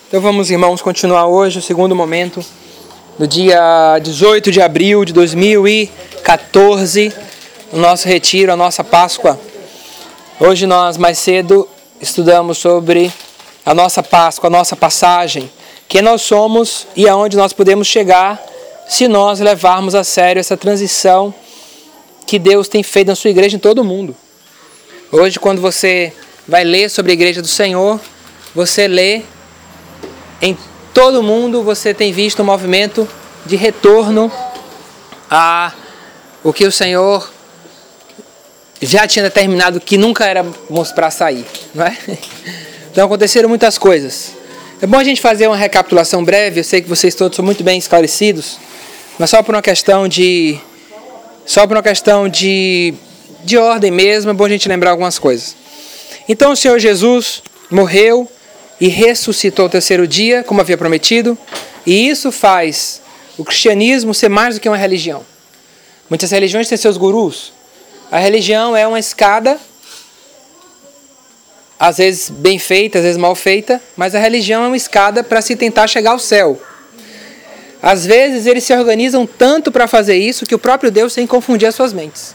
Então vamos, irmãos, continuar hoje o segundo momento do dia 18 de abril de 2014, o nosso retiro, a nossa Páscoa. Hoje nós mais cedo estudamos sobre a nossa Páscoa, a nossa passagem, quem nós somos e aonde nós podemos chegar se nós levarmos a sério essa transição que Deus tem feito na sua igreja em todo o mundo. Hoje, quando você vai ler sobre a igreja do Senhor, você lê em todo o mundo, você tem visto um movimento de retorno a o que o Senhor já tinha determinado que nunca éramos para sair, não é? Então aconteceram muitas coisas. É bom a gente fazer uma recapitulação breve, eu sei que vocês todos são muito bem esclarecidos, mas só por uma questão de ordem mesmo, é bom a gente lembrar algumas coisas. Então o Senhor Jesus morreu e ressuscitou ao terceiro dia, como havia prometido, e isso faz o cristianismo ser mais do que uma religião. Muitas religiões têm seus gurus. A religião é uma escada, às vezes bem feita, às vezes mal feita, mas a religião é uma escada para se tentar chegar ao céu. Às vezes eles se organizam tanto para fazer isso que o próprio Deus tem que confundir as suas mentes.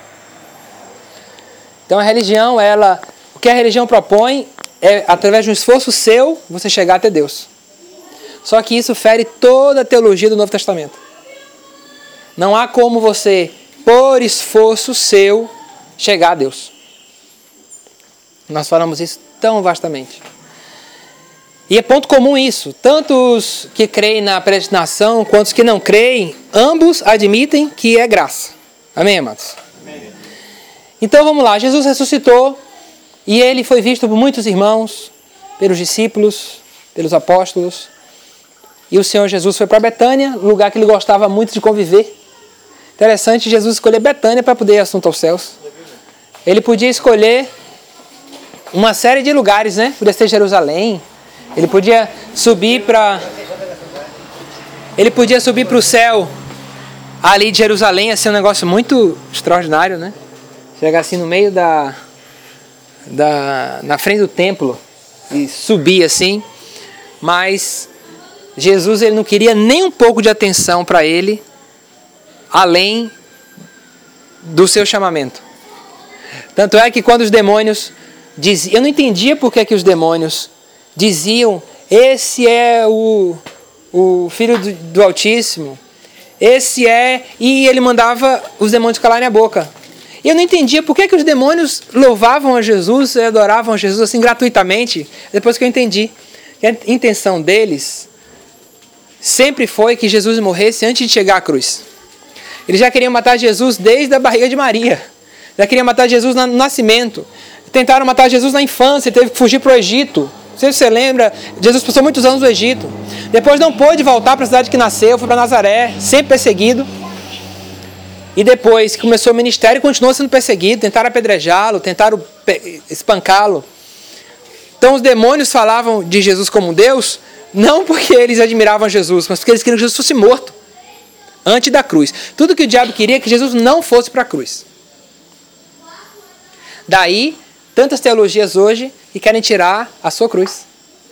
Então a religião, o que a religião propõe é, através de um esforço seu, você chegar até Deus. Só que isso fere toda a teologia do Novo Testamento. Não há como você, por esforço seu, chegar a Deus. Nós falamos isso tão vastamente. E é ponto comum isso. Tanto os que creem na predestinação, quanto os que não creem, ambos admitem que é graça. Amém, amados? Amém. Então vamos lá, Jesus ressuscitou. E ele foi visto por muitos irmãos, pelos discípulos, pelos apóstolos. E o Senhor Jesus foi para Betânia, lugar que ele gostava muito de conviver. Interessante Jesus escolher Betânia para poder ir assunto aos céus. Ele podia escolher uma série de lugares, né? Podia ser Jerusalém. Ele podia subir para o céu ali de Jerusalém, ia ser um negócio muito extraordinário, né? Chegar assim no meio na frente do templo e subir assim, mas Jesus ele não queria nem um pouco de atenção para ele, além do seu chamamento. Tanto é que quando os demônios diziam, eu não entendia por que os demônios diziam, esse é o Filho do Altíssimo, e ele mandava os demônios calarem a boca. E eu não entendia por que os demônios louvavam a Jesus e adoravam a Jesus assim gratuitamente. Depois que eu entendi que a intenção deles sempre foi que Jesus morresse antes de chegar à cruz. Eles já queriam matar Jesus desde a barriga de Maria. Já queriam matar Jesus no nascimento. Tentaram matar Jesus na infância, ele teve que fugir para o Egito. Não sei se você lembra, Jesus passou muitos anos no Egito. Depois não pôde voltar para a cidade que nasceu, foi para Nazaré, sempre perseguido. E depois que começou o ministério, continuou sendo perseguido, tentaram apedrejá-lo, tentaram espancá-lo. Então os demônios falavam de Jesus como Deus, não porque eles admiravam Jesus, mas porque eles queriam que Jesus fosse morto, antes da cruz. Tudo que o diabo queria é que Jesus não fosse para a cruz. Daí, tantas teologias hoje que querem tirar a sua cruz.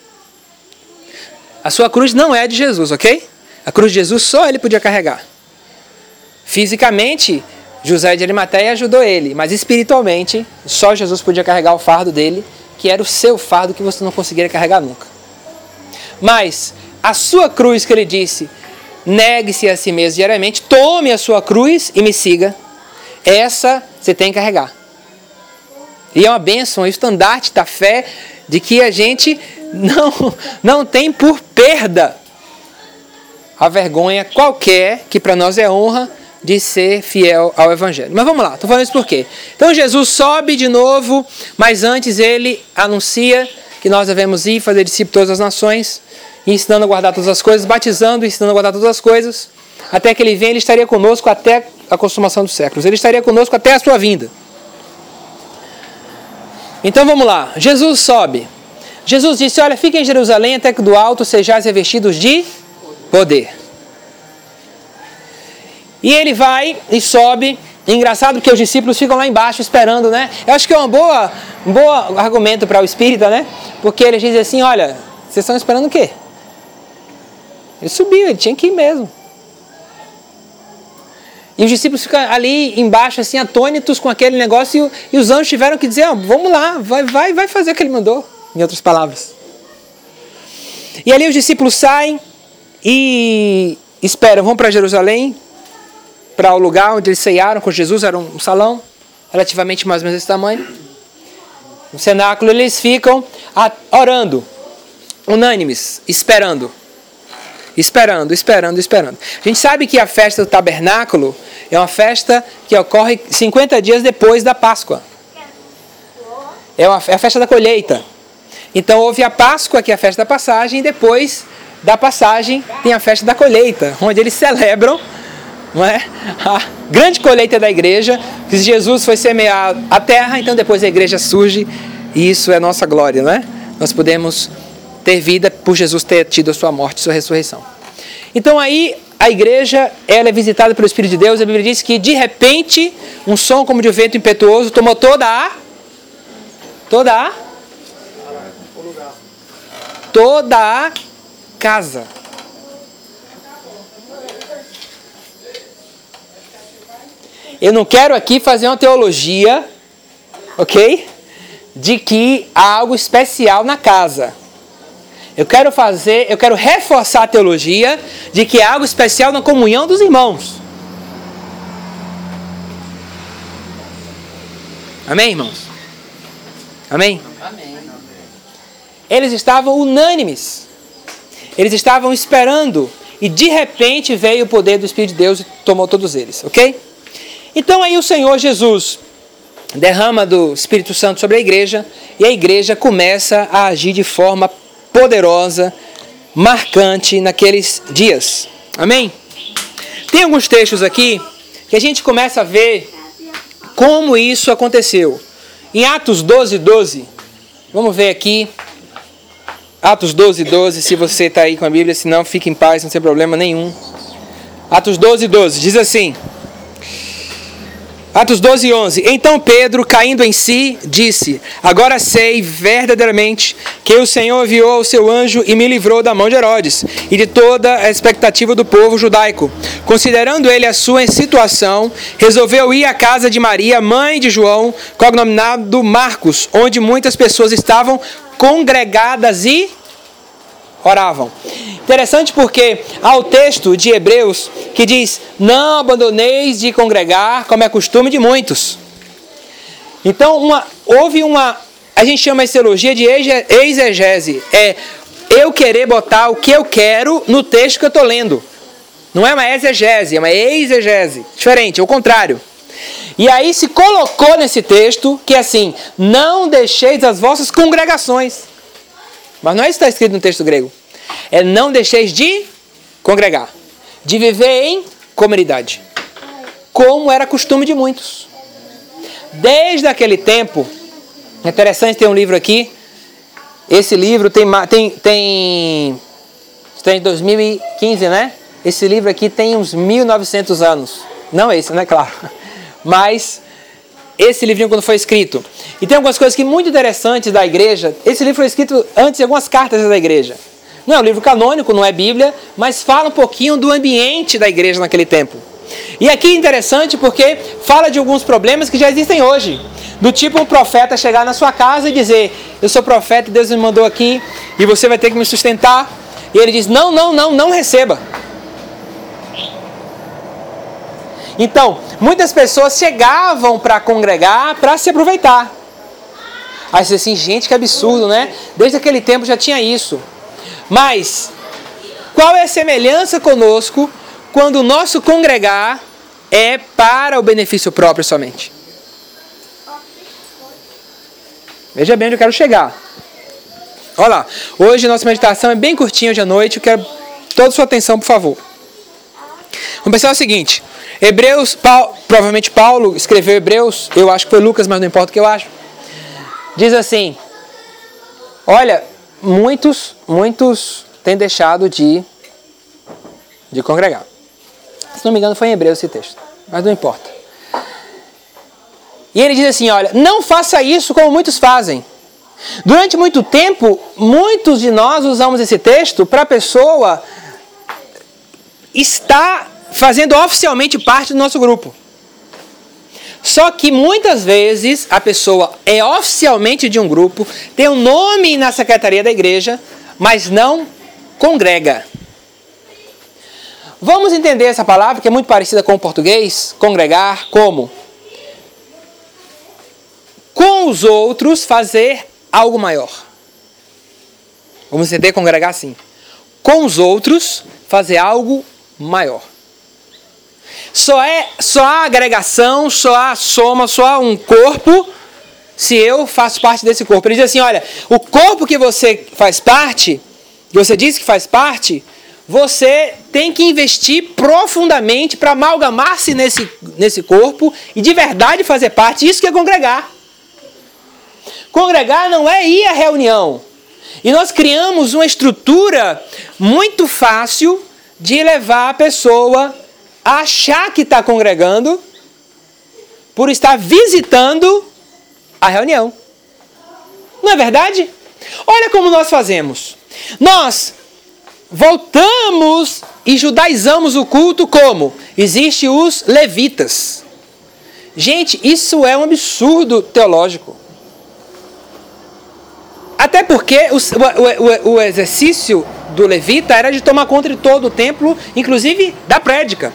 A sua cruz não é de Jesus, ok? A cruz de Jesus só ele podia carregar. Fisicamente, José de Arimateia ajudou ele, mas espiritualmente, só Jesus podia carregar o fardo dele, que era o seu fardo que você não conseguiria carregar nunca. Mas a sua cruz que ele disse, negue-se a si mesmo diariamente, tome a sua cruz e me siga, essa você tem que carregar. E é uma bênção, é um estandarte da fé de que a gente não tem por perda a vergonha qualquer, que para nós é honra, de ser fiel ao Evangelho. Mas vamos lá, estou falando isso por quê? Então Jesus sobe de novo, mas antes ele anuncia que nós devemos ir fazer discípulos de todas as nações, ensinando a guardar todas as coisas, batizando, ensinando a guardar todas as coisas, até que ele venha, ele estaria conosco até a consumação dos séculos. Ele estaria conosco até a sua vinda. Então vamos lá, Jesus sobe. Jesus disse, olha, fiquem em Jerusalém até que do alto sejais revestidos de poder. E ele vai e sobe. Engraçado que os discípulos ficam lá embaixo esperando, né? Eu acho que é um bom argumento para o espírita, né? Porque eles dizem assim, olha, Vocês estão esperando o quê? Ele subiu, ele tinha que ir mesmo. E os discípulos ficam ali embaixo, assim, atônitos com aquele negócio, e os anjos tiveram que dizer, vamos lá, vai fazer o que ele mandou, em outras palavras. E ali os discípulos saem e esperam, vão para Jerusalém, para o lugar onde eles ceiaram com Jesus, era um salão, relativamente mais ou menos desse tamanho. No cenáculo eles ficam orando, unânimes, esperando. Esperando. A gente sabe que a festa do tabernáculo é uma festa que ocorre 50 dias depois da Páscoa. É a festa da colheita. Então houve a Páscoa, que é a festa da passagem, e depois da passagem tem a festa da colheita, onde eles celebram, não é, a grande colheita da igreja, que Jesus foi semear a terra, então depois a igreja surge, e isso é nossa glória, não é? Nós podemos ter vida por Jesus ter tido a sua morte e sua ressurreição. Então aí a igreja ela é visitada pelo Espírito de Deus. A Bíblia diz que de repente um som como de um vento impetuoso tomou toda a casa. Eu não quero aqui fazer uma teologia, ok? De que há algo especial na casa. Eu quero reforçar a teologia de que há algo especial na comunhão dos irmãos. Amém, irmãos? Amém? Amém. Eles estavam unânimes. Eles estavam esperando. E de repente veio o poder do Espírito de Deus e tomou todos eles, ok? Então aí o Senhor Jesus derrama do Espírito Santo sobre a igreja. E a igreja começa a agir de forma poderosa, marcante naqueles dias. Amém? Tem alguns textos aqui que a gente começa a ver como isso aconteceu. Em Atos 12:12, vamos ver aqui. Atos 12:12, se você está aí com a Bíblia, se não, fique em paz, não tem problema nenhum. Atos 12:12, diz assim. Atos 12:11. Então Pedro, caindo em si, disse: agora sei verdadeiramente que o Senhor enviou o seu anjo e me livrou da mão de Herodes e de toda a expectativa do povo judaico. Considerando ele a sua situação, resolveu ir à casa de Maria, mãe de João, cognominado Marcos, onde muitas pessoas estavam congregadas e oravam. Interessante porque há o texto de Hebreus que diz: não abandoneis de congregar, como é costume de muitos. Então a gente chama essa teologia de exegese. É eu querer botar o que eu quero no texto que eu estou lendo. Não é uma exegese, é uma exegese. Diferente, é o contrário. E aí se colocou nesse texto que é assim: não deixeis as vossas congregações. Mas não é isso que está escrito no texto grego. É não deixeis de congregar. De viver em comunidade. Como era costume de muitos. Desde aquele tempo, é interessante ter um livro aqui. Esse livro tem 2015, né? Esse livro aqui tem uns 1900 anos. Não esse, né? Claro. Mas esse livrinho quando foi escrito. E tem algumas coisas que muito interessantes da igreja. Esse livro foi escrito antes de algumas cartas da igreja. Não é um livro canônico, não é Bíblia, mas fala um pouquinho do ambiente da igreja naquele tempo. E aqui é interessante porque fala de alguns problemas que já existem hoje. Do tipo um profeta chegar na sua casa e dizer: eu sou profeta, Deus me mandou aqui e você vai ter que me sustentar. E ele diz: não receba. Então, muitas pessoas chegavam para congregar para se aproveitar. Aí você diz assim: gente, que absurdo, né? Desde aquele tempo já tinha isso. Mas, qual é a semelhança conosco quando o nosso congregar é para o benefício próprio somente? Veja bem onde eu quero chegar. Olha lá, hoje nossa meditação é bem curtinha hoje à noite, eu quero toda a sua atenção, por favor. Vamos pensar o seguinte: Hebreus, provavelmente Paulo escreveu Hebreus, eu acho que foi Lucas, mas não importa o que eu acho. Diz assim: olha, muitos têm deixado de congregar. Se não me engano foi em Hebreus esse texto, mas não importa. E ele diz assim: olha, não faça isso como muitos fazem. Durante muito tempo, muitos de nós usamos esse texto para a pessoa estar fazendo oficialmente parte do nosso grupo. Só que muitas vezes a pessoa é oficialmente de um grupo, tem um nome na secretaria da igreja, mas não congrega. Vamos entender essa palavra que é muito parecida com o português, congregar, como? Com os outros fazer algo maior. Vamos entender congregar assim. Com os outros fazer algo maior. Só há agregação, só há soma, só há um corpo se eu faço parte desse corpo. Ele diz assim, olha, o corpo que você faz parte, que você diz que faz parte, você tem que investir profundamente para amalgamar-se nesse corpo e de verdade fazer parte. Isso que é congregar. Congregar não é ir à reunião. E nós criamos uma estrutura muito fácil de levar a pessoa a achar que está congregando por estar visitando a reunião. Não é verdade? Olha como nós fazemos. Nós voltamos e judaizamos o culto como? Existem os levitas. Gente, isso é um absurdo teológico. Até porque o exercício do levita era de tomar conta de todo o templo, inclusive da prédica.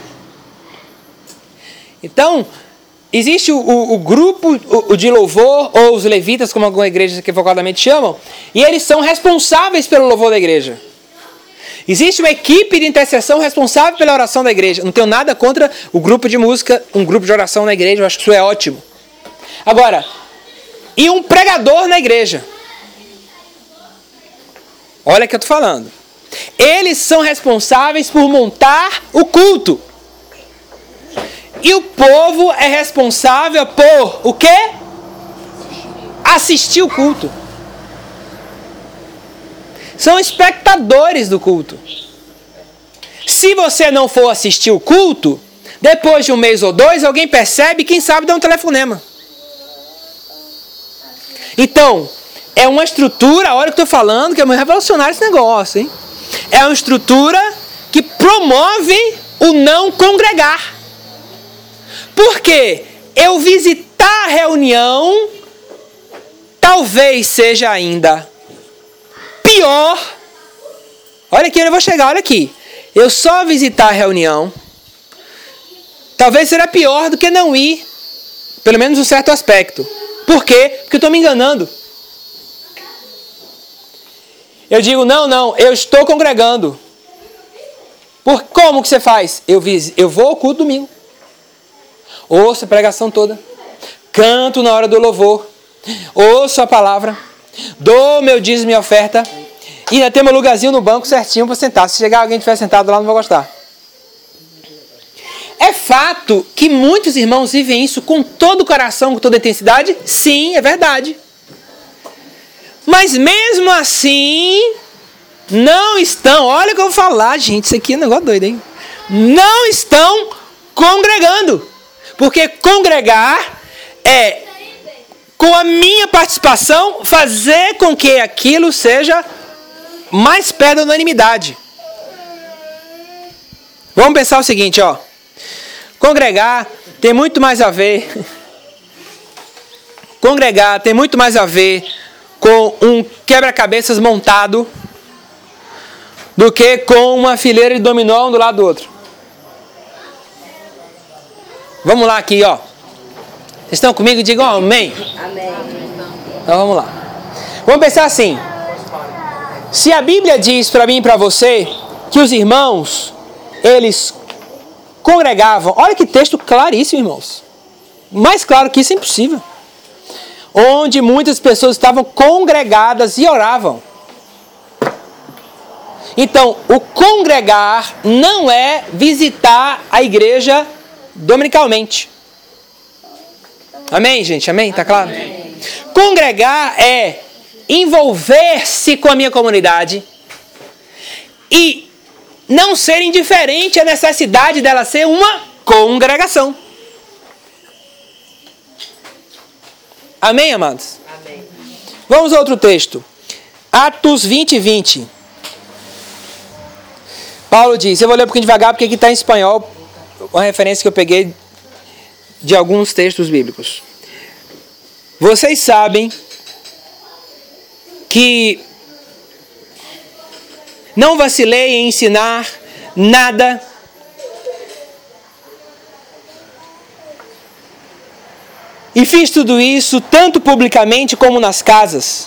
Então, existe o grupo de louvor, ou os levitas, como algumas igrejas equivocadamente chamam, e eles são responsáveis pelo louvor da igreja. Existe uma equipe de intercessão responsável pela oração da igreja. Não tenho nada contra o grupo de música, um grupo de oração na igreja, eu acho que isso é ótimo. Agora, e um pregador na igreja? Olha o que eu estou falando. Eles são responsáveis por montar o culto. E o povo é responsável por o quê? Assistir o culto. São espectadores do culto. Se você não for assistir o culto, depois de um mês ou dois, alguém percebe, quem sabe dá um telefonema. Então, é uma estrutura, olha o que eu estou falando, que é muito revolucionário esse negócio, hein? É uma estrutura que promove o não congregar. Por quê? Eu visitar a reunião talvez seja ainda pior. Olha aqui, eu vou chegar, olha aqui. Eu só visitar a reunião talvez será pior do que não ir, pelo menos em um certo aspecto. Por quê? Porque eu estou me enganando. Eu digo, não, eu estou congregando. Como que você faz? Eu vou ao culto domingo. Ouço a pregação toda. Canto na hora do louvor. Ouço a palavra. Dou meu dízimo e oferta. E ainda tem meu lugarzinho no banco certinho para sentar. Se chegar alguém que estiver sentado lá, não vou gostar. É fato que muitos irmãos vivem isso com todo o coração, com toda a intensidade? Sim, é verdade. Mas mesmo assim, não estão, olha o que eu vou falar, gente, isso aqui é um negócio doido, hein? Não estão congregando. Porque congregar é, com a minha participação, fazer com que aquilo seja mais perto da unanimidade. Vamos pensar o seguinte, ó. Congregar tem muito mais a ver. Congregar tem muito mais a ver com um quebra-cabeças montado do que com uma fileira de dominó um do lado do outro. Vamos lá aqui, ó. Vocês estão comigo? Digam amém. Amém. Então vamos lá. Vamos pensar assim. Se a Bíblia diz para mim e para você que os irmãos, eles congregavam. Olha que texto claríssimo, irmãos. Mais claro que isso é impossível. Onde muitas pessoas estavam congregadas e oravam. Então, o congregar não é visitar a igreja dominicalmente. Amém, gente? Amém? Tá claro? Amém. Congregar é envolver-se com a minha comunidade e não ser indiferente à necessidade dela ser uma congregação. Amém, amados? Amém. Vamos a outro texto. Atos 20, 20. Paulo diz, eu vou ler um pouquinho devagar porque aqui está em espanhol, uma referência que eu peguei de alguns textos bíblicos. Vocês sabem que não vacilei em ensinar nada e fiz tudo isso tanto publicamente como nas casas.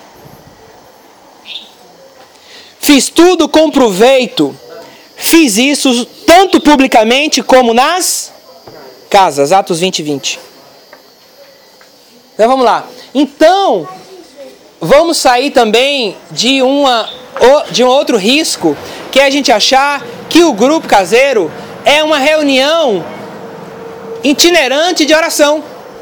Fiz tudo com proveito. Fiz isso tanto publicamente como nas casas. Atos 20, 20. Então vamos lá. Então, vamos sair também de um outro risco, que é a gente achar que o grupo caseiro é uma reunião itinerante de oração.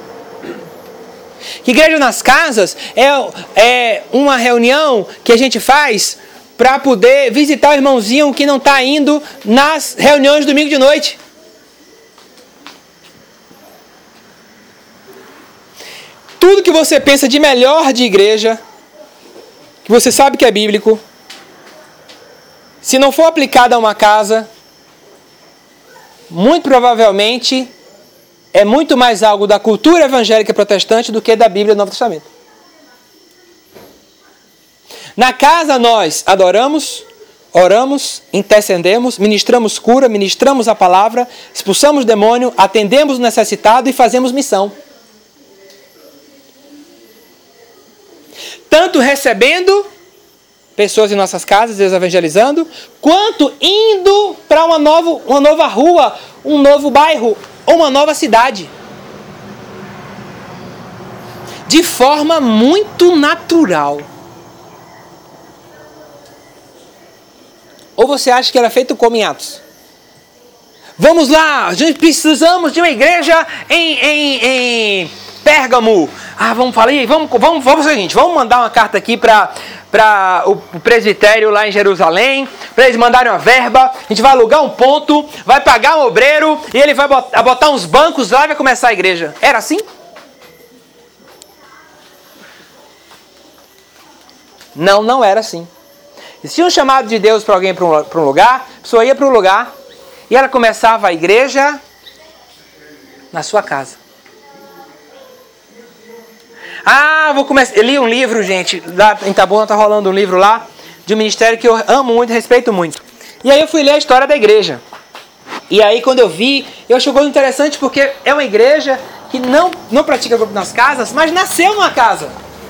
Que igreja nas casas é uma reunião que a gente faz para poder visitar o irmãozinho que não está indo nas reuniões de domingo de noite. Tudo que você pensa de melhor de igreja, que você sabe que é bíblico, se não for aplicado a uma casa, muito provavelmente é muito mais algo da cultura evangélica protestante do que da Bíblia do Novo Testamento. Na casa nós adoramos, oramos, intercedemos, ministramos cura, ministramos a palavra, expulsamos o demônio, atendemos o necessitado e fazemos missão. Tanto recebendo pessoas em nossas casas, Deus evangelizando, quanto indo para uma nova rua, um novo bairro ou uma nova cidade. De forma muito natural. Ou você acha que era feito como em Atos? Vamos lá, a gente precisamos de uma igreja em Pérgamo. Vamos falar aí, vamos fazer o seguinte, vamos mandar uma carta aqui para o presbitério lá em Jerusalém, para eles mandarem uma verba, a gente vai alugar um ponto, vai pagar um obreiro, e ele vai botar uns bancos lá e vai começar a igreja. Era assim? Não era assim. Se tinha um chamado de Deus para alguém para um lugar, a pessoa ia para um lugar e ela começava a igreja na sua casa. Vou começar. Eu li um livro, gente, lá em Itabuna tá rolando um livro lá, de um ministério que eu amo muito, respeito muito. E aí eu fui ler a história da igreja. E aí quando eu vi, eu achei coisa interessante porque é uma igreja que não pratica grupo nas casas, mas nasceu numa casa.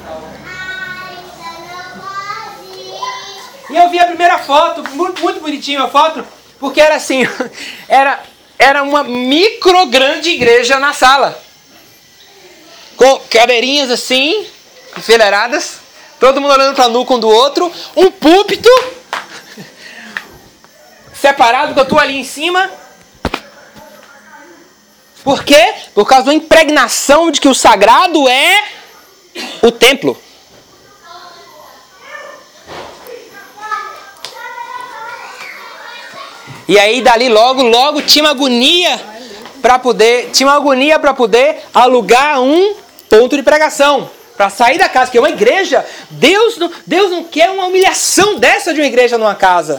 E eu vi a primeira foto, muito, muito bonitinha a foto, porque era assim, era uma micro grande igreja na sala. Com cadeirinhas assim, enfileiradas, todo mundo olhando para nu com do outro, um púlpito separado com a tua ali em cima. Por quê? Por causa da impregnação de que o sagrado é o templo. E aí dali logo tinha uma agonia para poder alugar um ponto de pregação, para sair da casa, porque uma igreja, Deus não quer uma humilhação dessa de uma igreja numa casa.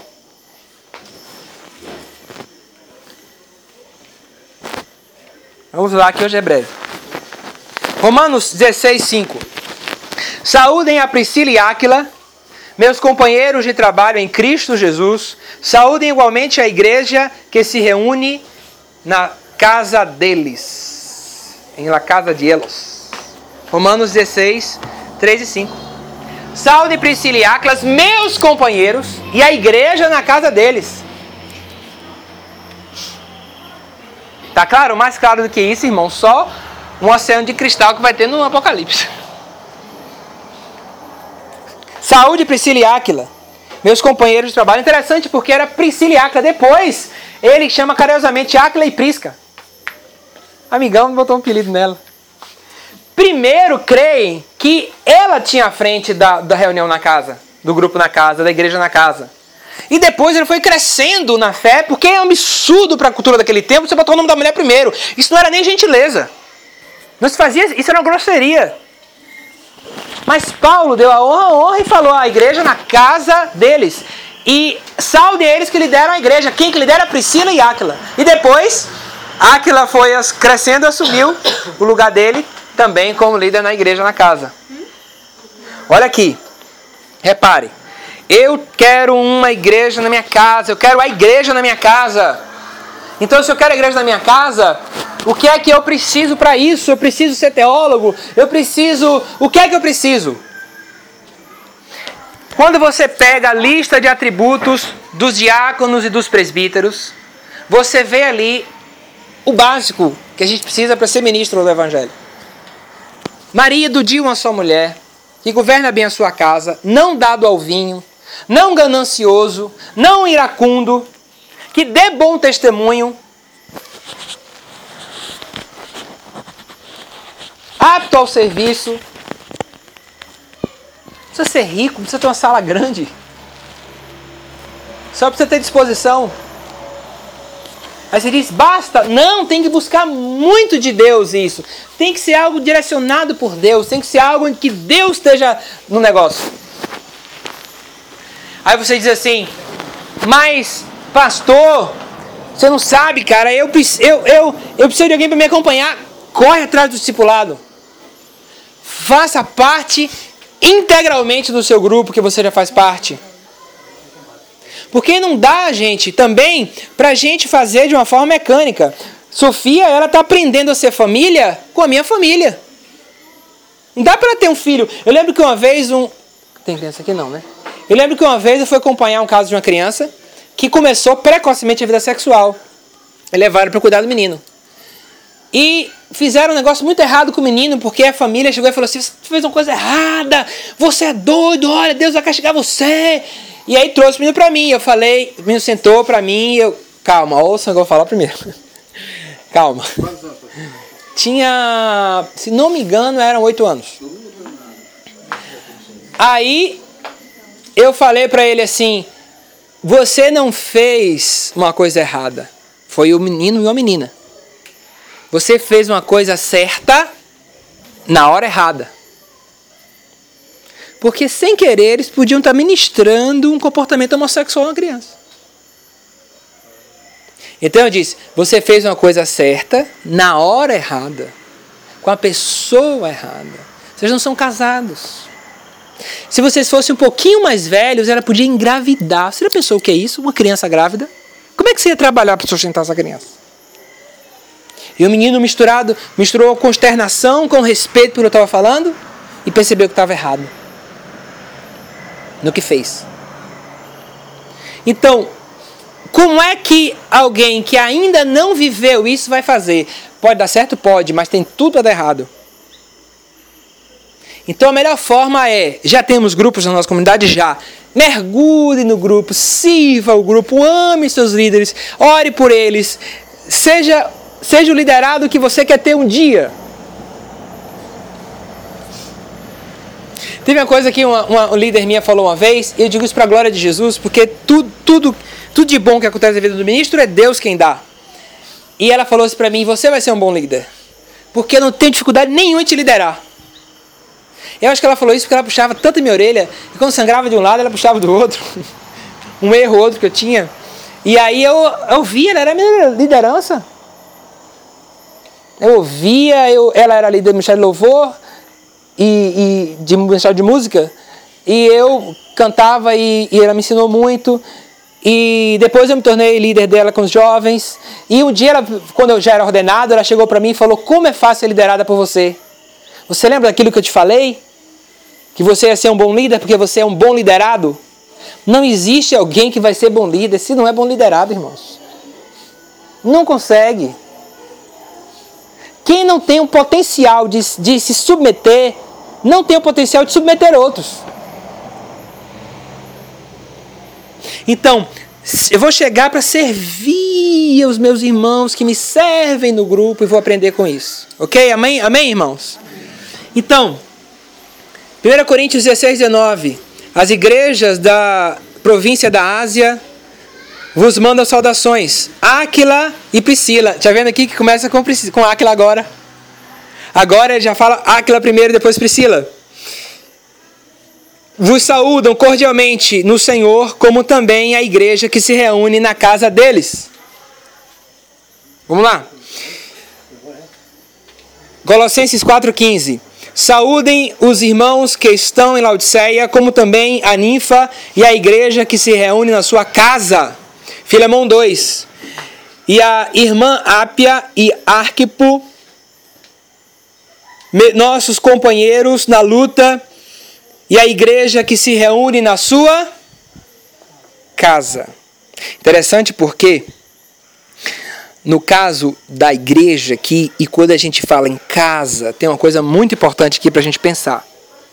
Vamos lá, que hoje é breve. Romanos 16, 5. Saúdem a Priscila e Áquila, meus companheiros de trabalho em Cristo Jesus. Saúdem igualmente a igreja que se reúne na casa deles, em la casa de elos. Romanos 16, 3 e 5. Saúde Priscila e Áquila, meus companheiros, e a igreja na casa deles. Tá claro? Mais claro do que isso, irmão, só um oceano de cristal que vai ter no Apocalipse. Saúde Priscila e Áquila, meus companheiros de trabalho. Interessante porque era Priscila e Áquila. Depois ele chama carinhosamente Áquila e Prisca. Amigão botou um apelido nela. Primeiro creem que ela tinha a frente da reunião na casa, do grupo na casa, da igreja na casa. E depois ele foi crescendo na fé, porque é um absurdo para a cultura daquele tempo você botar o nome da mulher primeiro. Isso não era nem gentileza. Não se fazia, isso era uma grosseria. Mas Paulo deu a honra e falou a igreja na casa deles. E saudem eles que lideram a igreja. Quem que lidera? Priscila e Áquila. E depois, Áquila foi crescendo e assumiu o lugar dele também como líder na igreja, na casa. Olha aqui. Repare. Eu quero uma igreja na minha casa. Eu quero a igreja na minha casa. Então, se eu quero a igreja na minha casa, o que é que eu preciso para isso? Eu preciso ser teólogo? O que é que eu preciso? Quando você pega a lista de atributos dos diáconos e dos presbíteros, você vê ali o básico que a gente precisa para ser ministro do Evangelho. Marido de uma só mulher, que governa bem a sua casa, não dado ao vinho, não ganancioso, não iracundo, que dê bom testemunho, apto ao serviço. Precisa ser rico, precisa ter uma sala grande. Só precisa ter disposição. Aí você diz, basta? Não, tem que buscar muito de Deus isso. Tem que ser algo direcionado por Deus. Tem que ser algo em que Deus esteja no negócio. Aí você diz assim, mas pastor, você não sabe, cara, eu preciso de alguém para me acompanhar. Corre atrás do discipulado. Faça parte integralmente do seu grupo que você já faz parte. Porque não dá, gente, também pra gente fazer de uma forma mecânica. Sofia, ela tá aprendendo a ser família com a minha família. Não dá pra ter um filho. Eu lembro que uma vez Tem criança aqui não, né? Eu lembro que uma vez eu fui acompanhar um caso de uma criança que começou precocemente a vida sexual. E levaram pra cuidar do menino. E fizeram um negócio muito errado com o menino, porque a família chegou e falou assim, você fez uma coisa errada, você é doido, olha, Deus vai castigar você. E aí trouxe o menino pra mim, eu falei, o menino sentou pra mim, calma, ouça o que eu vou falar primeiro. Calma. Tinha, se não me engano, eram 8 anos. Aí, eu falei pra ele assim, você não fez uma coisa errada, foi o menino e a menina. Você fez uma coisa certa na hora errada. Porque sem querer eles podiam estar ministrando um comportamento homossexual na criança. Então eu disse, você fez uma coisa certa na hora errada. Com a pessoa errada. Vocês não são casados. Se vocês fossem um pouquinho mais velhos, ela podia engravidar. Você já pensou o que é isso? Uma criança grávida? Como é que você ia trabalhar para sustentar essa criança? E o menino misturou consternação com respeito pelo que eu estava falando e percebeu que estava errado no que fez. Então, como é que alguém que ainda não viveu isso vai fazer? Pode dar certo? Pode, mas tem tudo para dar errado. Então a melhor forma já temos grupos na nossa comunidade? Já. Mergulhe no grupo, sirva o grupo, ame seus líderes, ore por eles, seja o liderado que você quer ter um dia. Teve uma coisa que uma líder minha falou uma vez, e eu digo isso para a glória de Jesus, porque tudo de bom que acontece na vida do ministro é Deus quem dá. E ela falou isso para mim, você vai ser um bom líder, porque eu não tenho dificuldade nenhuma em te liderar. Eu acho que ela falou isso porque ela puxava tanto minha orelha, e quando sangrava de um lado, ela puxava do outro. Um erro ou outro que eu tinha. E aí eu via, ela era a minha liderança. Eu ouvia, ela era líder do Ministério de Louvor e de Ministério de Música, e eu cantava e ela me ensinou muito, e depois eu me tornei líder dela com os jovens, e um dia, quando eu já era ordenado, ela chegou para mim e falou, como é fácil ser liderada por você? Você lembra daquilo que eu te falei? Que você ia ser um bom líder porque você é um bom liderado? Não existe alguém que vai ser bom líder se não é bom liderado, irmãos. Não consegue. Quem não tem um potencial de se submeter, não tem o potencial de submeter outros. Então, eu vou chegar para servir os meus irmãos que me servem no grupo e vou aprender com isso. Ok? Amém? Amém, irmãos? Então, 1 Coríntios 16, 19. As igrejas da província da Ásia vos mandam saudações. Áquila e Priscila. Está vendo aqui que começa com Áquila agora? Agora ele já fala Áquila primeiro e depois Priscila. vos saúdam cordialmente no Senhor, como também a igreja que se reúne na casa deles. Vamos lá. Colossenses 4,15. Saúdem os irmãos que estão em Laodiceia, como também a Ninfa e a igreja que se reúne na sua casa. Filemão 2. E a irmã Ápia e Arquipo, nossos companheiros na luta, e a igreja que se reúne na sua casa. Interessante porque, no caso da igreja aqui, e quando a gente fala em casa, tem uma coisa muito importante aqui para a gente pensar.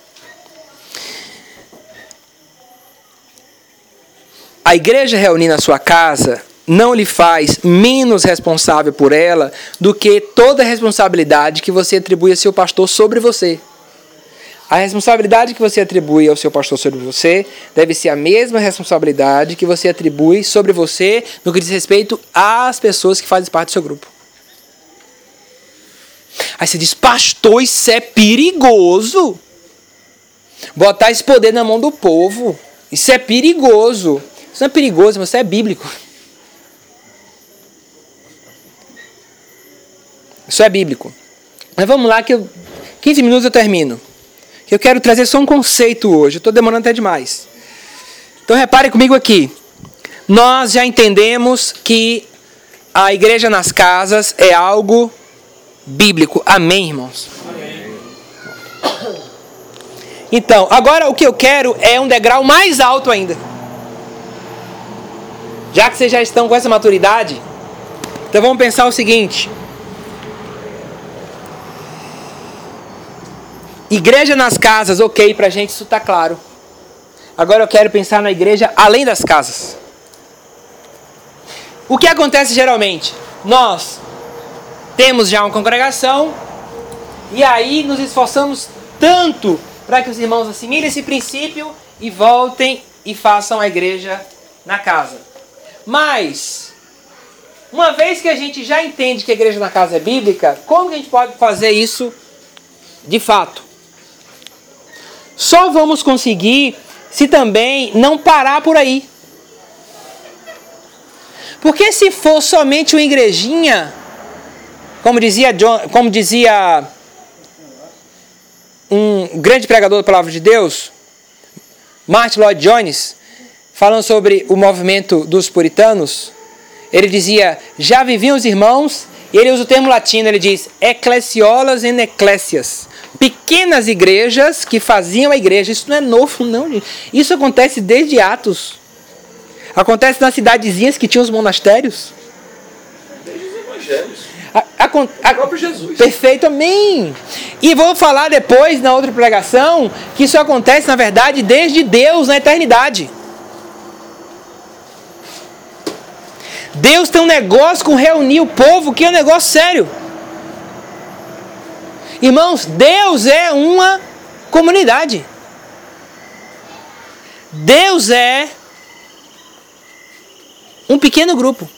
A igreja reunir na sua casa não lhe faz menos responsável por ela do que toda a responsabilidade que você atribui ao seu pastor sobre você. A responsabilidade que você atribui ao seu pastor sobre você deve ser a mesma responsabilidade que você atribui sobre você no que diz respeito às pessoas que fazem parte do seu grupo. Aí você diz, pastor, isso é perigoso. Botar esse poder na mão do povo. Isso é perigoso. Isso não é perigoso, mas isso é bíblico. Isso é bíblico. Mas vamos lá, que 15 minutos eu termino. Eu quero trazer só um conceito hoje. Eu estou demorando até demais. Então repare comigo aqui. Nós já entendemos que a igreja nas casas é algo bíblico. Amém, irmãos? Amém. Então, agora o que eu quero é um degrau mais alto ainda. Já que vocês já estão com essa maturidade, então vamos pensar o seguinte. Igreja nas casas, ok, pra gente isso tá claro. Agora eu quero pensar na igreja além das casas. O que acontece geralmente? Nós temos já uma congregação e aí nos esforçamos tanto para que os irmãos assimilem esse princípio e voltem e façam a igreja na casa. Mas, uma vez que a gente já entende que a igreja na casa é bíblica, como que a gente pode fazer isso de fato? Só vamos conseguir se também não parar por aí. Porque se for somente uma igrejinha, como dizia um grande pregador da Palavra de Deus, Martin Lloyd Jones, falando sobre o movimento dos puritanos, ele dizia, já viviam os irmãos, e ele usa o termo latino, ele diz, ecclesiolas and ecclesias. Pequenas igrejas que faziam a igreja. Isso não é novo, não, gente. Isso acontece desde Atos. Acontece nas cidadezinhas que tinham os monastérios. Desde os evangelhos. O próprio Jesus. Perfeito, amém. E vou falar depois, na outra pregação, que isso acontece, na verdade, desde Deus na eternidade. Deus tem um negócio com reunir o povo, que é um negócio sério. Irmãos, Deus é uma comunidade. Deus é um pequeno grupo.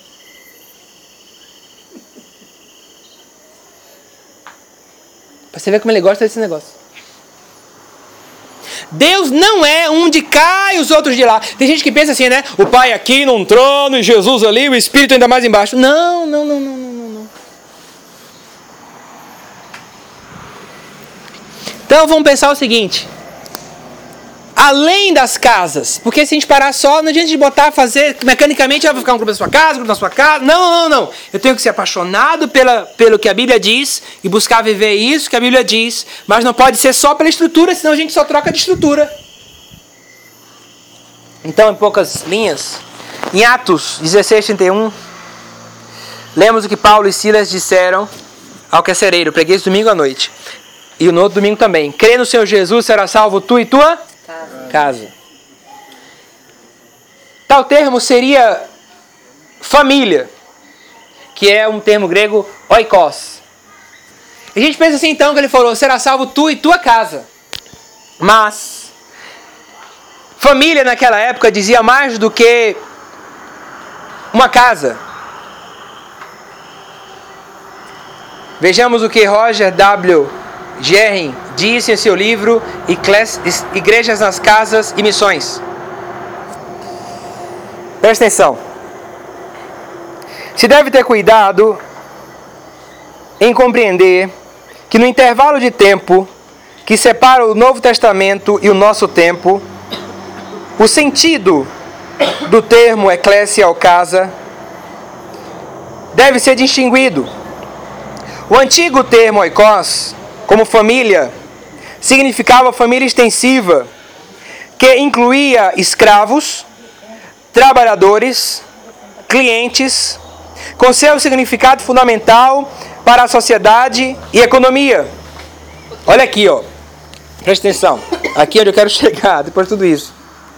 Pra você ver como ele gosta desse negócio. Deus não é um de cá e os outros de lá. Tem gente que pensa assim, né? O Pai aqui num trono e Jesus ali, o Espírito ainda mais embaixo. Não. Então vamos pensar o seguinte. Além das casas, porque se a gente parar só, não adianta de botar, fazer mecanicamente, vai ficar um grupo na sua casa, um grupo na sua casa. Não. Eu tenho que ser apaixonado pelo que a Bíblia diz e buscar viver isso que a Bíblia diz, mas não pode ser só pela estrutura, senão a gente só troca de estrutura. Então, em poucas linhas, em Atos 16:31, lemos o que Paulo e Silas disseram ao carcereiro. Preguei esse domingo à noite. E no outro domingo também. Crê no Senhor Jesus, será salvo tu e tua casa. Tal termo seria família, que é um termo grego oikos. E a gente pensa assim então que ele falou, será salvo tu e tua casa. Mas família naquela época dizia mais do que uma casa. Vejamos o que Roger W. Gerren disse em seu livro Igrejas nas Casas e Missões. Presta atenção. Se deve ter cuidado em compreender que no intervalo de tempo que separa o Novo Testamento e o nosso tempo, o sentido do termo eclésia ou casa deve ser distinguido. O antigo termo oikos, como família, significava família extensiva, que incluía escravos, trabalhadores, clientes, com seu significado fundamental para a sociedade e economia. Olha aqui, ó. Presta atenção. Aqui é onde eu quero chegar depois de tudo isso.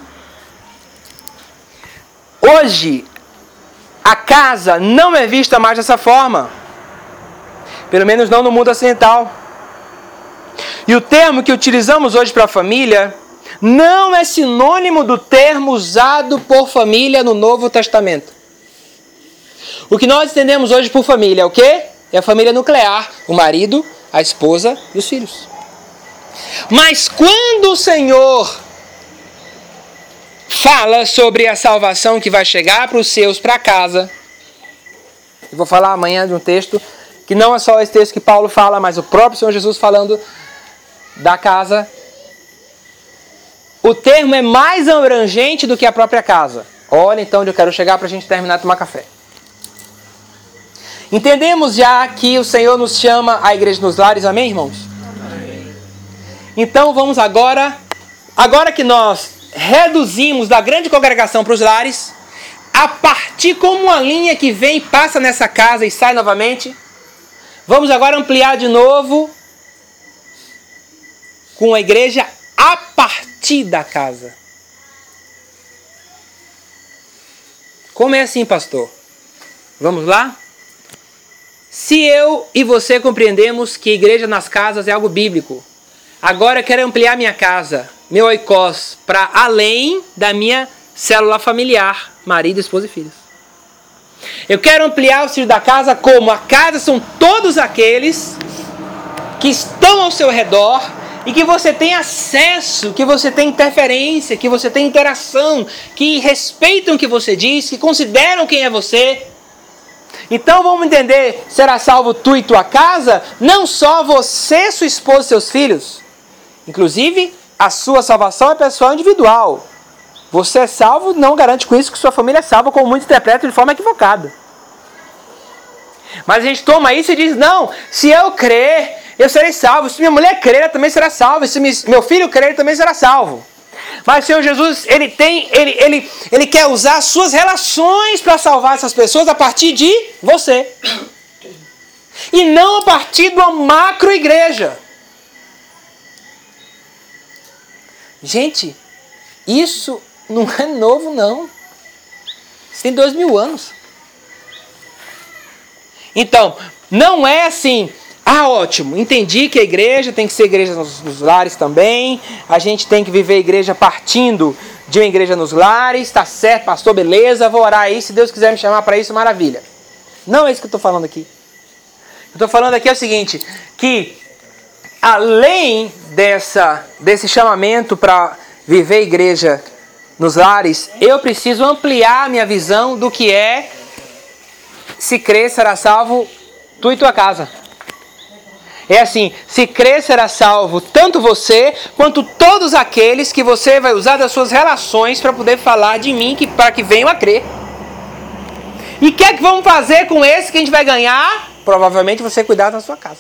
Hoje, a casa não é vista mais dessa forma. Pelo menos não no mundo ocidental. E o termo que utilizamos hoje para família não é sinônimo do termo usado por família no Novo Testamento. O que nós entendemos hoje por família é o quê? É a família nuclear, o marido, a esposa e os filhos. Mas quando o Senhor fala sobre a salvação que vai chegar para os seus, para casa, eu vou falar amanhã de um texto que não é só esse texto que Paulo fala, mas o próprio Senhor Jesus falando da casa. O termo é mais abrangente do que a própria casa. Olha então onde eu quero chegar para a gente terminar de tomar café. Entendemos já que o Senhor nos chama à igreja nos lares, amém, irmãos? Amém. Então vamos agora que nós reduzimos da grande congregação para os lares, a partir como uma linha que vem, passa nessa casa e sai novamente, vamos agora ampliar de novo com a igreja a partir da casa. Como é assim, pastor? Vamos lá? Se eu e você compreendemos que igreja nas casas é algo bíblico, agora eu quero ampliar minha casa, meu oikos, para além da minha célula familiar, marido, esposa e filhos. Eu quero ampliar o sentido da casa como a casa são todos aqueles que estão ao seu redor e que você tem acesso, que você tem interferência, que você tem interação, que respeitam o que você diz, que consideram quem é você. Então vamos entender, será salvo tu e tua casa? Não só você, sua esposa e seus filhos. Inclusive, a sua salvação é pessoal individual. Você é salvo, não garante com isso que sua família é salva, como muitos interpretam de forma equivocada. Mas a gente toma isso e diz, não, se eu crer, eu serei salvo. Se minha mulher crer, ela também será salva. Se meu filho crer, ele também será salvo. Mas o Senhor Jesus, ele quer usar as suas relações para salvar essas pessoas a partir de você. E não a partir de uma macro igreja. Gente, isso não é novo não. Isso tem 2000 anos. Então, não é assim... Ah, ótimo, entendi que a igreja tem que ser igreja nos lares também. A gente tem que viver a igreja partindo de uma igreja nos lares. Tá certo, pastor, beleza, vou orar aí. Se Deus quiser me chamar para isso, maravilha. Não é isso que eu estou falando aqui. Eu estou falando aqui é o seguinte, que além desse chamamento para viver a igreja nos lares, eu preciso ampliar a minha visão do que é se crer, será salvo tu e tua casa. É assim, se crer, será salvo tanto você, quanto todos aqueles que você vai usar das suas relações para poder falar de mim, para que venham a crer. E o que é que vamos fazer com esse que a gente vai ganhar? Provavelmente você cuidar da sua casa.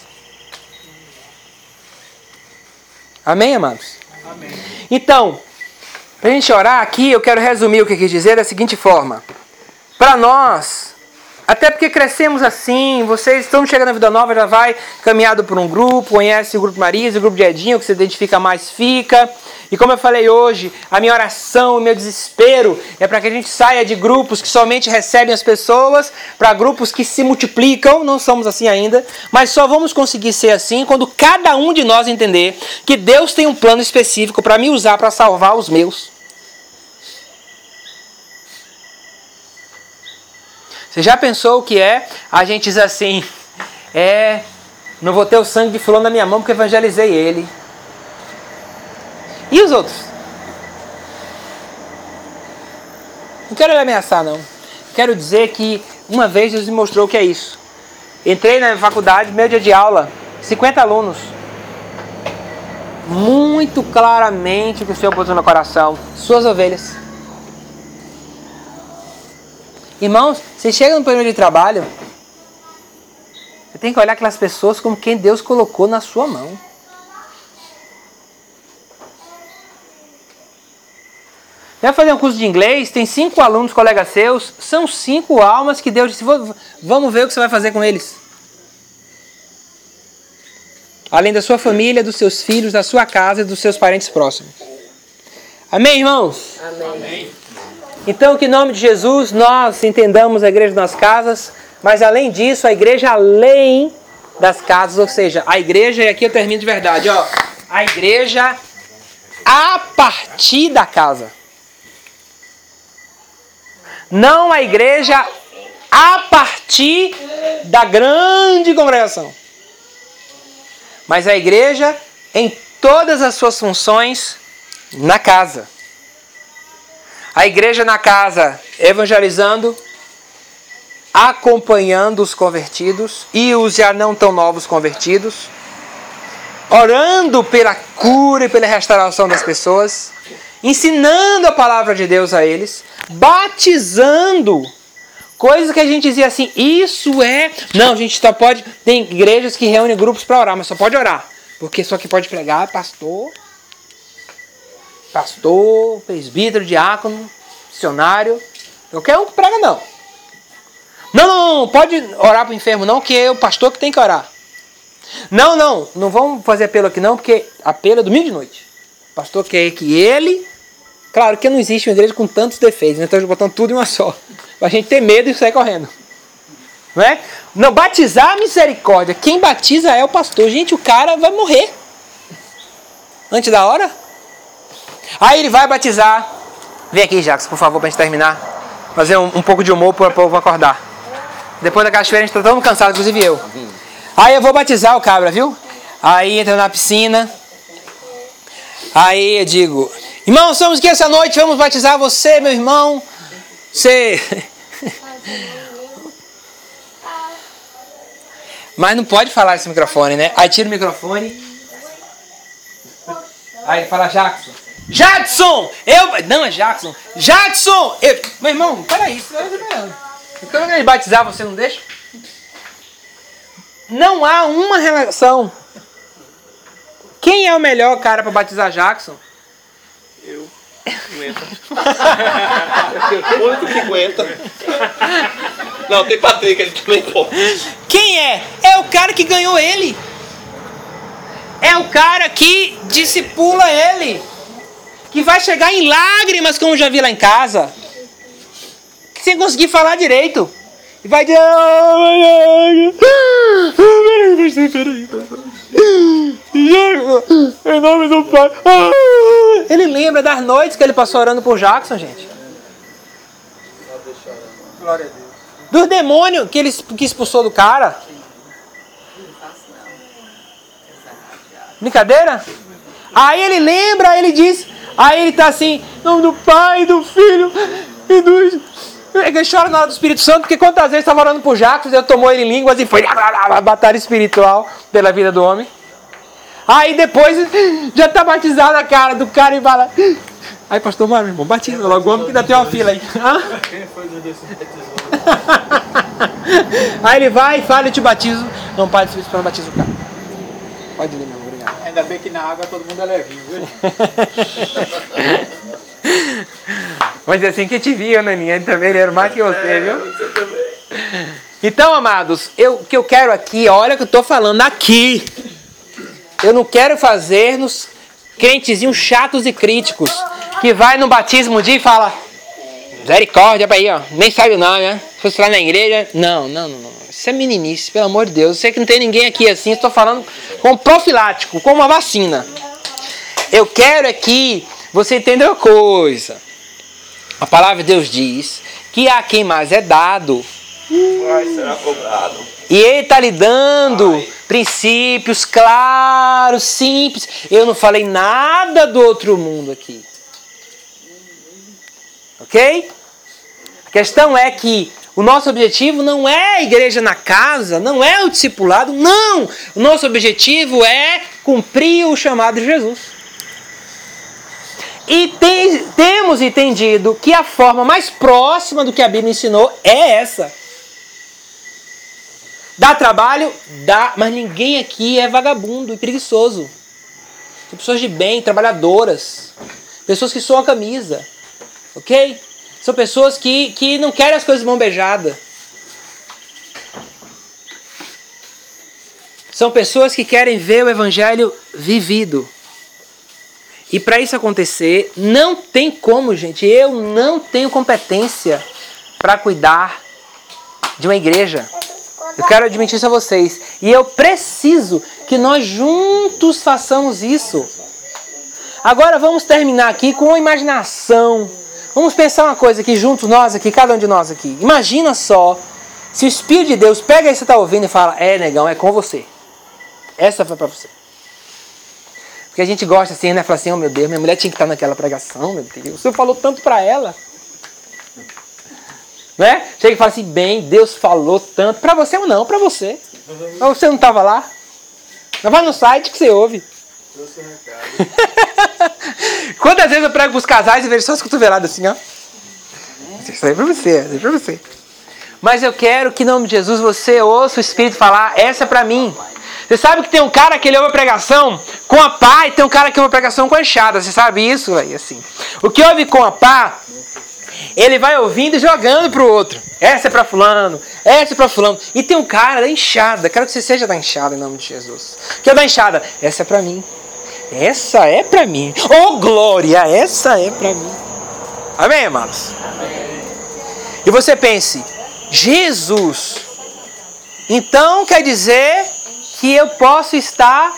Amém, amados? Amém. Então, para a gente orar aqui, eu quero resumir o que eu quis dizer da seguinte forma. Para nós... Até porque crescemos assim, vocês estão chegando na Vida Nova, já vai caminhado por um grupo, conhece o grupo Marisa, o grupo de Edinho, que se identifica mais fica. E como eu falei hoje, a minha oração, o meu desespero é para que a gente saia de grupos que somente recebem as pessoas, para grupos que se multiplicam, não somos assim ainda, mas só vamos conseguir ser assim quando cada um de nós entender que Deus tem um plano específico para me usar para salvar os meus. Você já pensou o que é? A gente diz assim, Não vou ter o sangue de fulano na minha mão porque evangelizei ele. E os outros? Não quero lhe ameaçar, não. Quero dizer que uma vez Deus me mostrou o que é isso. Entrei na faculdade, meio dia de aula, 50 alunos. Muito claramente o que o Senhor pôs no meu coração. Suas ovelhas. Irmãos, você chega no período de trabalho, você tem que olhar aquelas pessoas como quem Deus colocou na sua mão. Vai fazer um curso de inglês, tem 5 alunos, colegas seus, são 5 almas que Deus disse, vamos ver o que você vai fazer com eles. Além da sua família, dos seus filhos, da sua casa e dos seus parentes próximos. Amém, irmãos? Amém. Então, que em nome de Jesus, nós entendamos a igreja nas casas, mas além disso, a igreja além das casas, ou seja, a igreja, e aqui eu termino de verdade, ó, a igreja a partir da casa. Não a igreja a partir da grande congregação. Mas a igreja em todas as suas funções na casa. A igreja na casa evangelizando, acompanhando os convertidos e os já não tão novos convertidos, orando pela cura e pela restauração das pessoas, ensinando a palavra de Deus a eles, batizando, coisas que a gente dizia assim, isso é... Não, a gente só pode... Tem igrejas que reúnem grupos para orar, mas só pode orar, porque só que pode pregar pastor, presbítero, diácono, missionário, qualquer um que prega não. Não pode orar para o enfermo não, que é o pastor que tem que orar. Não vamos fazer apelo aqui não, porque apelo é domingo de noite. O pastor quer que ele... Claro que não existe uma igreja com tantos defeitos, né? Então botando tudo em uma só. Pra gente ter medo e sair correndo. Não é? Não, batizar a misericórdia. Quem batiza é o pastor. Gente, o cara vai morrer. Antes da hora. Aí ele vai batizar. Vem aqui, Jacques, por favor, pra gente terminar. Fazer um pouco de humor para o povo acordar. Depois da cachoeira a gente tá todo mundo cansado, inclusive eu. Aí eu vou batizar o cabra, viu? Aí entra na piscina. Aí eu digo... Irmão, somos aqui essa noite, vamos batizar você, meu irmão. Você... Mas não pode falar esse microfone, né? Aí tira o microfone. Aí ele fala, Jackson. Jackson! Não, é Jackson. Jackson! Meu irmão, peraí. Eu quero batizar, você não deixa? Não há uma relação. Quem é o melhor cara para batizar Jackson? Eu. Aguenta. O único que aguenta. Não, tem Patrick, ele também pode. Quem é? É o cara que ganhou ele. É o cara que discipula ele. Que vai chegar em lágrimas, como já vi lá em casa. Sem conseguir falar direito. E vai dizer... Peraí. Em nome do Pai. Ele lembra das noites que ele passou orando por Jackson, gente. Glória a Deus. Dos demônios que expulsou do cara. Brincadeira? Aí ele lembra, ele diz... Aí ele tá assim... Em nome do Pai, do Filho e do... Ele chora na hora do Espírito Santo, porque quantas vezes estava orando por Jackson, Deus tomou ele em línguas e foi batalha espiritual pela vida do homem. Aí depois já está batizado a cara do cara e fala... Aí pastor Mário, meu irmão, batiza logo o homem que ainda tem uma fila aí. Quem foi no desse batizou? Aí ele vai e fala, eu te batizo. Não, Pai do Espírito Santo, batiza o cara. Pode ir, meu irmão, obrigado. Ainda bem que na água todo mundo é levinho, viu? Mas assim que te viu, Naninha, ele também era mais que você, viu? Você também. Então, amados, o que eu quero aqui, olha o que eu estou falando aqui. Eu não quero fazer-nos crentezinhos chatos e críticos, que vai no batismo um dia e fala, misericórdia, aí, ó, nem sabe o nome, né? Se fosse lá na igreja, não. Isso é meninice, pelo amor de Deus. Eu sei que não tem ninguém aqui assim, estou falando como profilático, como uma vacina. Eu quero aqui... Você entendeu a coisa? A palavra de Deus diz que a quem mais é dado, Vai, será cobrado. e Ele está lhe dando Princípios claros, simples. Eu não falei nada do outro mundo aqui. Ok? A questão é que o nosso objetivo não é a igreja na casa, não é o discipulado, não! O nosso objetivo é cumprir o chamado de Jesus. E temos entendido que a forma mais próxima do que a Bíblia ensinou é essa. Dá trabalho? Dá, mas ninguém aqui é vagabundo e preguiçoso. São pessoas de bem, trabalhadoras, pessoas que suam a camisa, ok? São pessoas que não querem as coisas de mão beijada. São pessoas que querem ver o evangelho vivido. E para isso acontecer, não tem como, gente. Eu não tenho competência para cuidar de uma igreja. Eu quero admitir isso a vocês. E eu preciso que nós juntos façamos isso. Agora vamos terminar aqui com uma imaginação. Vamos pensar uma coisa aqui juntos, nós aqui, cada um de nós aqui. Imagina só, se o Espírito de Deus pega aí que você está ouvindo e fala, negão, é com você. Essa foi para você. Porque a gente gosta assim, né? Fala assim, oh meu Deus, minha mulher tinha que estar naquela pregação, meu Deus. O Senhor falou tanto para ela. Né? Chega e fala assim, bem, Deus falou tanto. Para você ou não, para você. Mas você não estava lá? Não vai no site que você ouve. Quantas vezes eu prego para os casais e vejo só as cotoveladas assim, ó. Isso aí é para você, isso é para você. Mas eu quero que, em nome de Jesus, você ouça o Espírito falar, essa é para mim. Você sabe que tem um cara que ele ouve a pregação com a pá e tem um cara que ouve a pregação com a enxada. Você sabe isso? Aí, assim. O que ouve com a pá, ele vai ouvindo e jogando pro outro. Essa é para fulano, essa é para fulano. E tem um cara da enxada. Quero que você seja da enxada em nome de Jesus. Que é da enxada. Essa é para mim. Essa é para mim. Oh, glória! Essa é para mim. Amém, amados? Amém. E você pense, Jesus. Então quer dizer que eu posso estar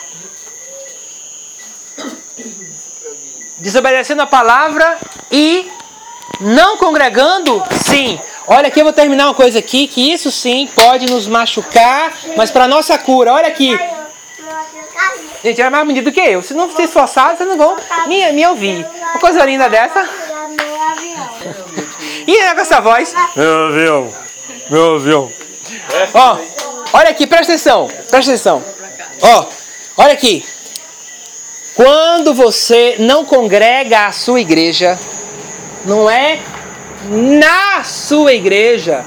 desobedecendo a palavra e não congregando? Sim. Olha aqui, eu vou terminar uma coisa aqui, que isso sim pode nos machucar, mas para nossa cura. Olha aqui. Gente, é mais bonito do que eu. Se não se esforçar, vocês não vão me ouvir. Uma coisa linda dessa. E com essa voz. Meu avião. Meu avião. Ó, olha aqui, presta atenção. Presta atenção. Ó, olha aqui. Quando você não congrega a sua igreja, não é na sua igreja.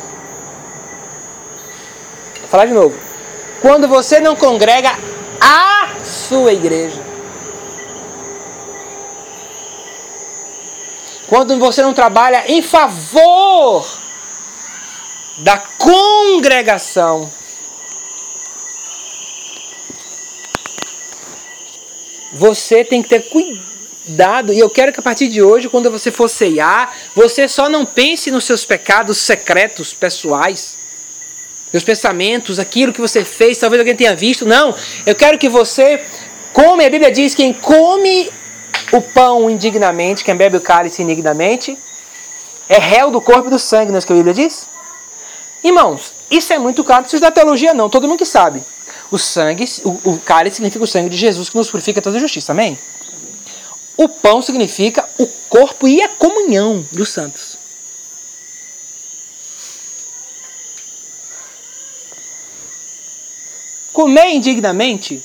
Vou falar de novo. Quando você não congrega a sua igreja. Quando você não trabalha em favor da congregação. Você tem que ter cuidado. E eu quero que a partir de hoje, quando você for ceiar, você só não pense nos seus pecados secretos, pessoais. Meus pensamentos, aquilo que você fez, talvez alguém tenha visto. Não, eu quero que você come. A Bíblia diz que quem come o pão indignamente, quem bebe o cálice indignamente, é réu do corpo e do sangue, não é isso que a Bíblia diz? Irmãos, isso é muito claro, não precisa da teologia não, todo mundo que sabe. O sangue, o cálice significa o sangue de Jesus que nos purifica toda a justiça, amém? O pão significa o corpo e a comunhão dos santos. Comer indignamente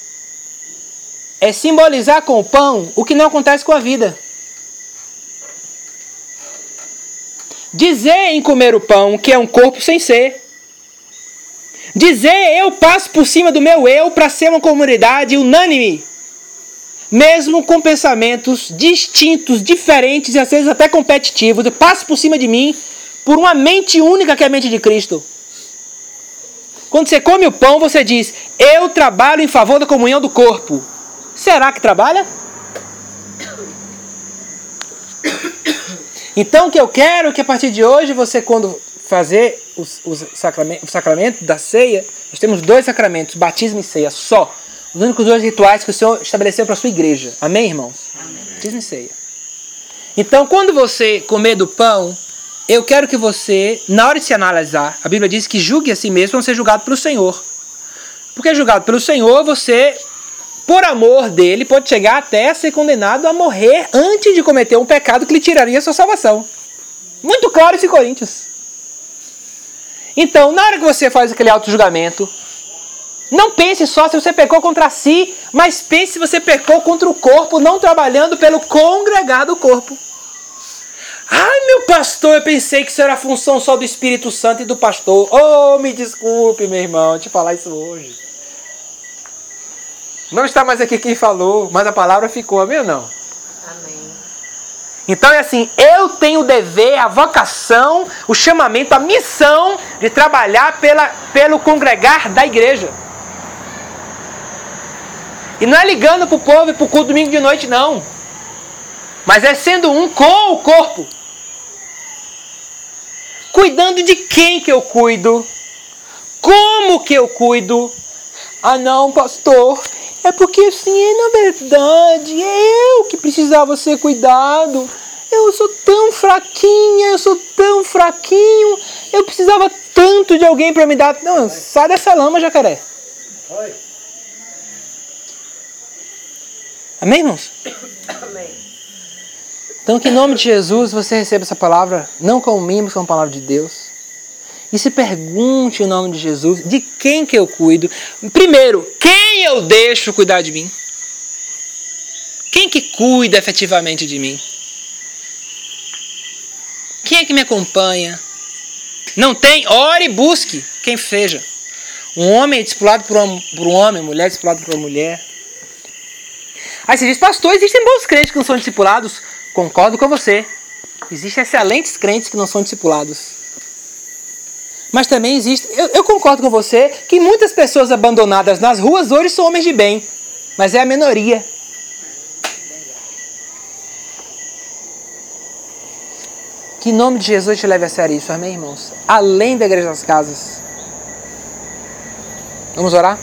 é simbolizar com o pão o que não acontece com a vida. Dizer em comer o pão que é um corpo sem ser. Dizer eu passo por cima do meu eu para ser uma comunidade unânime. Mesmo com pensamentos distintos, diferentes e às vezes até competitivos. Eu passo por cima de mim por uma mente única que é a mente de Cristo. Quando você come o pão, você diz, eu trabalho em favor da comunhão do corpo. Será que trabalha? Então, o que eu quero é que a partir de hoje, você quando fazer o sacramento da ceia, nós temos 2 sacramentos, batismo e ceia, só. Os únicos 2 rituais que o Senhor estabeleceu para a sua igreja. Amém, irmãos? Amém. Batismo e ceia. Então, quando você comer do pão, eu quero que você, na hora de se analisar, a Bíblia diz que julgue a si mesmo para não ser julgado pelo Senhor. Porque julgado pelo Senhor, você, por amor dele, pode chegar até a ser condenado a morrer antes de cometer um pecado que lhe tiraria a sua salvação. Muito claro isso em Coríntios. Então, na hora que você faz aquele auto-julgamento, não pense só se você pecou contra si, mas pense se você pecou contra o corpo, não trabalhando pelo congregar do corpo. Ai, meu pastor, eu pensei que isso era função só do Espírito Santo e do pastor. Oh, me desculpe, meu irmão, te falar isso hoje. Não está mais aqui quem falou, mas a palavra ficou, amém ou não? Amém. Então é assim, eu tenho o dever, a vocação, o chamamento, a missão de trabalhar pelo congregar da igreja. E não é ligando para o povo e para o culto domingo de noite, não. Mas é sendo um com o corpo. Cuidando de quem que eu cuido? Como que eu cuido? Ah não, pastor, é porque assim, na verdade, é eu que precisava ser cuidado. Eu sou tão fraquinha, eu sou tão fraquinho, eu precisava tanto de alguém para me dar... Não, sai dessa lama, jacaré. Oi. Amém, irmãos? Amém. Então, que em nome de Jesus você receba essa palavra, não como mim, mas como palavra de Deus. E se pergunte em nome de Jesus, de quem que eu cuido? Primeiro, quem eu deixo cuidar de mim? Quem que cuida efetivamente de mim? Quem é que me acompanha? Não tem? Ore e busque quem seja. Um homem é discipulado por um homem, mulher é discipulada por uma mulher. Aí você diz, pastor, existem bons crentes que não são discipulados. Concordo com você. Existem excelentes crentes que não são discipulados. Mas também existe... Eu concordo com você que muitas pessoas abandonadas nas ruas hoje são homens de bem. Mas é a minoria. Que em nome de Jesus te leve a sério isso, amém, irmãos? Além da igreja das casas. Vamos orar?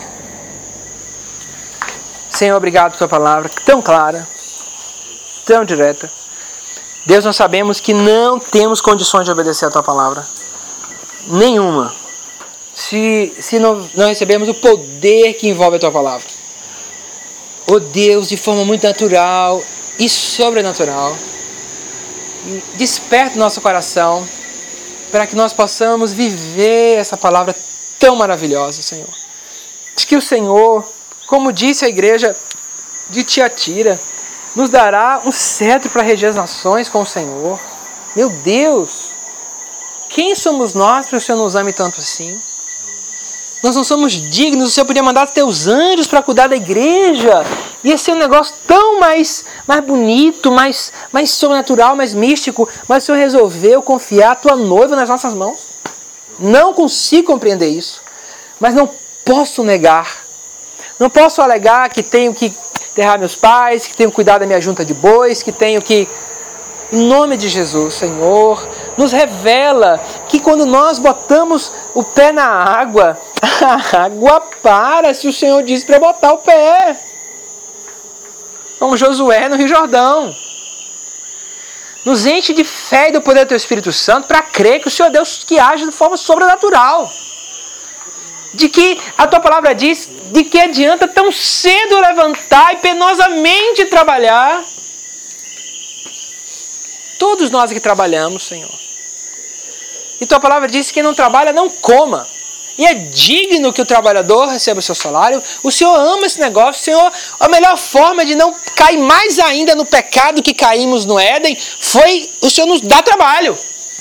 Senhor, obrigado por tua palavra, tão clara, tão direta. Deus, nós sabemos que não temos condições de obedecer a tua palavra. Nenhuma. Se não recebermos o poder que envolve a tua palavra. Oh Deus, de forma muito natural e sobrenatural, desperta o nosso coração para que nós possamos viver essa palavra tão maravilhosa, Senhor. Diz que o Senhor, como disse a igreja de Tiatira, nos dará um cetro para reger as nações com o Senhor. Meu Deus, quem somos nós para que o Senhor nos ame tanto assim? Nós não somos dignos, o Senhor podia mandar teus anjos para cuidar da igreja. Ia ser um negócio tão mais bonito, mais sobrenatural, mais místico. Mas o Senhor resolveu confiar a tua noiva nas nossas mãos. Não consigo compreender isso. Mas não posso negar. Não posso alegar que tenho que enterrar meus pais, que tenho que cuidar da minha junta de bois, que tenho que... Em nome de Jesus, Senhor, nos revela que quando nós botamos o pé na água, a água para se o Senhor diz para botar o pé. Como Josué no Rio Jordão. Nos enche de fé e do poder do Teu Espírito Santo para crer que o Senhor é Deus que age de forma sobrenatural. De que a Tua palavra diz, de que adianta tão cedo levantar e penosamente trabalhar. Todos nós que trabalhamos, Senhor. E Tua palavra diz que quem não trabalha não coma. E é digno que o trabalhador receba o seu salário. O Senhor ama esse negócio. O Senhor, a melhor forma de não cair mais ainda no pecado que caímos no Éden foi o Senhor nos dar trabalho.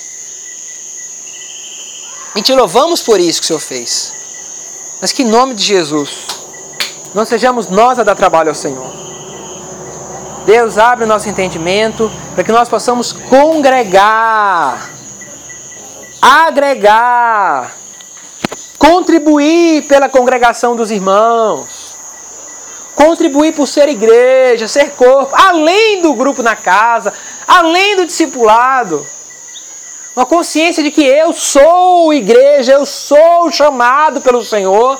E te louvamos por isso que o Senhor fez. Mas que em nome de Jesus, não sejamos nós a dar trabalho ao Senhor. Deus, abre o nosso entendimento para que nós possamos congregar, agregar, contribuir pela congregação dos irmãos, contribuir por ser igreja, ser corpo, além do grupo na casa, além do discipulado. Uma consciência de que eu sou igreja, eu sou chamado pelo Senhor.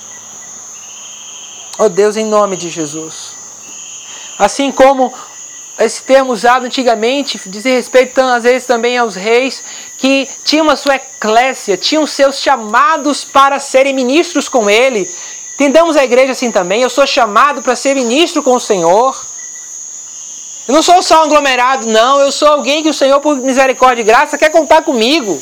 Oh Deus, em nome de Jesus. Assim como esse termo usado antigamente diz respeito às vezes também aos reis que tinham a sua eclésia, tinham seus chamados para serem ministros com ele. Entendamos a igreja assim também. Eu sou chamado para ser ministro com o Senhor. Eu não sou só um aglomerado, não. Eu sou alguém que o Senhor, por misericórdia e graça, quer contar comigo.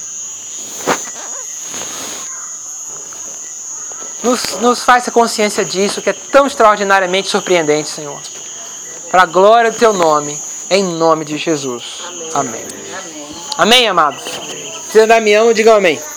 Nos faz ter consciência disso, que é tão extraordinariamente surpreendente, Senhor. Para a glória do Teu nome, em nome de Jesus. Amém. Amém, amados. Se ainda me amam, digam amém.